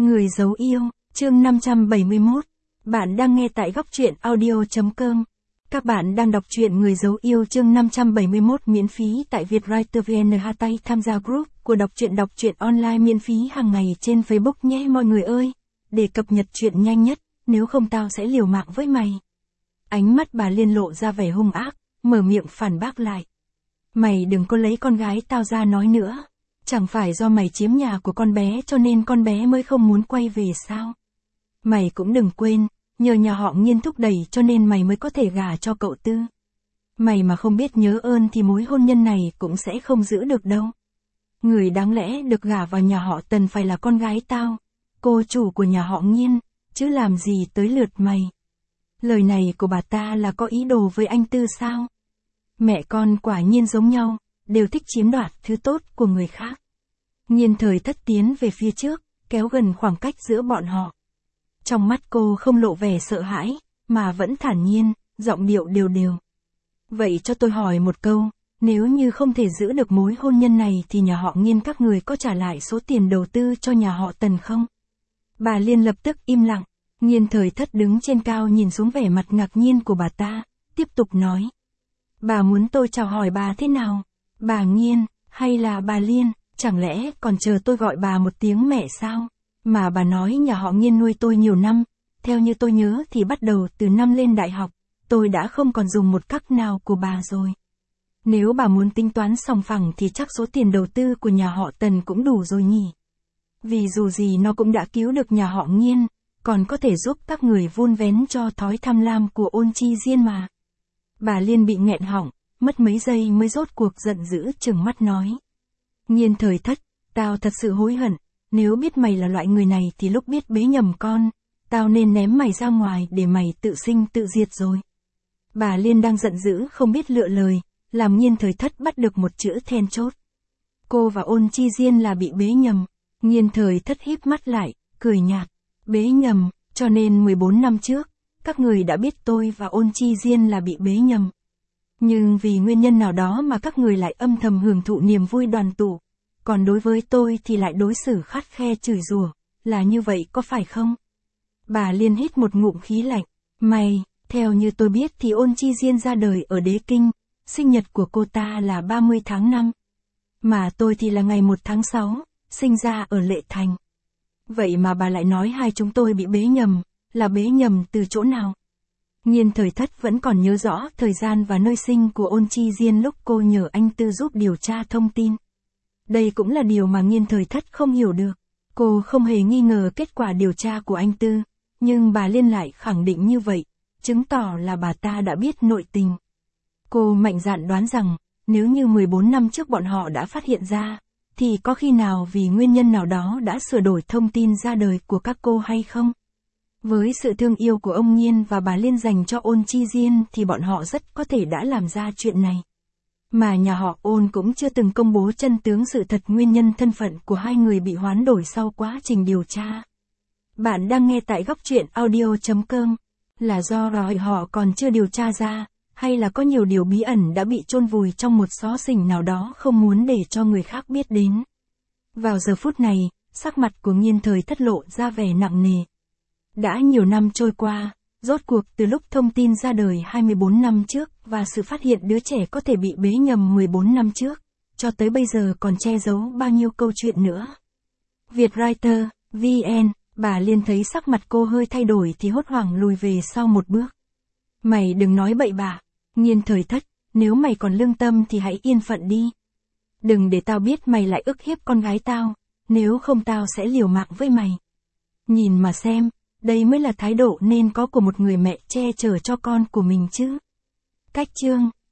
Người giấu yêu, chương 571. Bạn đang nghe tại góc truyện audio.com. Các bạn đang đọc truyện Người giấu yêu chương 571 miễn phí tại Vietwriter VN. Tay tham gia group của đọc truyện online miễn phí hàng ngày trên Facebook nhé mọi người ơi. Để cập nhật truyện nhanh nhất, nếu không tao sẽ liều mạng với mày. Ánh mắt bà Liên lộ ra vẻ hung ác, mở miệng phản bác lại. Mày đừng có lấy con gái tao ra nói nữa. Chẳng phải do mày chiếm nhà của con bé cho nên con bé mới không muốn quay về sao? Mày cũng đừng quên, nhờ nhà họ Nghiên thúc đẩy cho nên mày mới có thể gả cho cậu Tư. Mày mà không biết nhớ ơn thì mối hôn nhân này cũng sẽ không giữ được đâu. Người đáng lẽ được gả vào nhà họ Tần phải là con gái tao, cô chủ của nhà họ Nghiên, chứ làm gì tới lượt mày. Lời này của bà ta là có ý đồ với anh Tư sao? Mẹ con quả nhiên giống nhau, đều thích chiếm đoạt thứ tốt của người khác. Nghiên Thời Thất tiến về phía trước, kéo gần khoảng cách giữa bọn họ. Trong mắt cô không lộ vẻ sợ hãi, mà vẫn thản nhiên, giọng điệu đều đều. Vậy cho tôi hỏi một câu, nếu như không thể giữ được mối hôn nhân này thì nhà họ Nghiên các người có trả lại số tiền đầu tư cho nhà họ Tần không? Bà Liên lập tức im lặng, Nghiên Thời Thất đứng trên cao nhìn xuống vẻ mặt ngạc nhiên của bà ta, tiếp tục nói. Bà muốn tôi chào hỏi bà thế nào? Bà Nghiên, hay là bà Liên, chẳng lẽ còn chờ tôi gọi bà một tiếng mẹ sao? Mà bà nói nhà họ Nghiên nuôi tôi nhiều năm, theo như tôi nhớ thì bắt đầu từ năm lên đại học, tôi đã không còn dùng một cách nào của bà rồi. Nếu bà muốn tính toán sòng phẳng thì chắc số tiền đầu tư của nhà họ Tần cũng đủ rồi nhỉ? Vì dù gì nó cũng đã cứu được nhà họ Nghiên, còn có thể giúp các người vun vén cho thói tham lam của Ôn Chi Diên mà. Bà Liên bị nghẹn họng, mất mấy giây mới rốt cuộc giận dữ trừng mắt nói. Nghiên Thời Thất, tao thật sự hối hận, nếu biết mày là loại người này thì lúc biết bế nhầm con, tao nên ném mày ra ngoài để mày tự sinh tự diệt rồi. Bà Liên đang giận dữ không biết lựa lời, làm Nghiên Thời Thất bắt được một chữ then chốt. Cô và Ôn Chi Diên là bị bế nhầm. Nghiên Thời Thất híp mắt lại, cười nhạt. Bế nhầm, cho nên 14 năm trước, các người đã biết tôi và Ôn Chi Diên là bị bế nhầm. Nhưng vì nguyên nhân nào đó mà các người lại âm thầm hưởng thụ niềm vui đoàn tụ. Còn đối với tôi thì lại đối xử khắt khe chửi rủa, là như vậy có phải không? Bà Liên hít một ngụm khí lạnh. Mày, theo như tôi biết thì Ôn Chi Diên ra đời ở Đế Kinh, sinh nhật của cô ta là 30 tháng 5. Mà tôi thì là ngày 1 tháng 6, sinh ra ở Lệ Thành. Vậy mà bà lại nói hai chúng tôi bị bế nhầm, là bế nhầm từ chỗ nào? Nghiên Thời Thất vẫn còn nhớ rõ thời gian và nơi sinh của Ôn Chi Diên lúc cô nhờ anh Tư giúp điều tra thông tin. Đây cũng là điều mà Nghiên Thời Thất không hiểu được. Cô không hề nghi ngờ kết quả điều tra của anh Tư, nhưng bà Liên lại khẳng định như vậy, chứng tỏ là bà ta đã biết nội tình. Cô mạnh dạn đoán rằng, nếu như 14 năm trước bọn họ đã phát hiện ra, thì có khi nào vì nguyên nhân nào đó đã sửa đổi thông tin ra đời của các cô hay không? Với sự thương yêu của ông Nghiên và bà Liên dành cho Ôn Chi Diên thì bọn họ rất có thể đã làm ra chuyện này. Mà nhà họ Ôn cũng chưa từng công bố chân tướng sự thật nguyên nhân thân phận của hai người bị hoán đổi sau quá trình điều tra. Bạn đang nghe tại góc truyện audio.com. Là do rồi họ còn chưa điều tra ra, hay là có nhiều điều bí ẩn đã bị chôn vùi trong một xó xỉnh nào đó không muốn để cho người khác biết đến. Vào giờ phút này, sắc mặt của Nghiên Thời Thất lộ ra vẻ nặng nề. Đã nhiều năm trôi qua, rốt cuộc từ lúc thông tin ra đời 24 năm trước và sự phát hiện đứa trẻ có thể bị bế nhầm 14 năm trước, cho tới bây giờ còn che giấu bao nhiêu câu chuyện nữa. Vietwriter, VN, bà Liên thấy sắc mặt cô hơi thay đổi thì hốt hoảng lùi về sau một bước. Mày đừng nói bậy bạ, Nghiên Thời Thất, nếu mày còn lương tâm thì hãy yên phận đi. Đừng để tao biết mày lại ức hiếp con gái tao, nếu không tao sẽ liều mạng với mày. Nhìn mà xem, đây mới là thái độ nên có của một người mẹ che chở cho con của mình chứ. Cách chương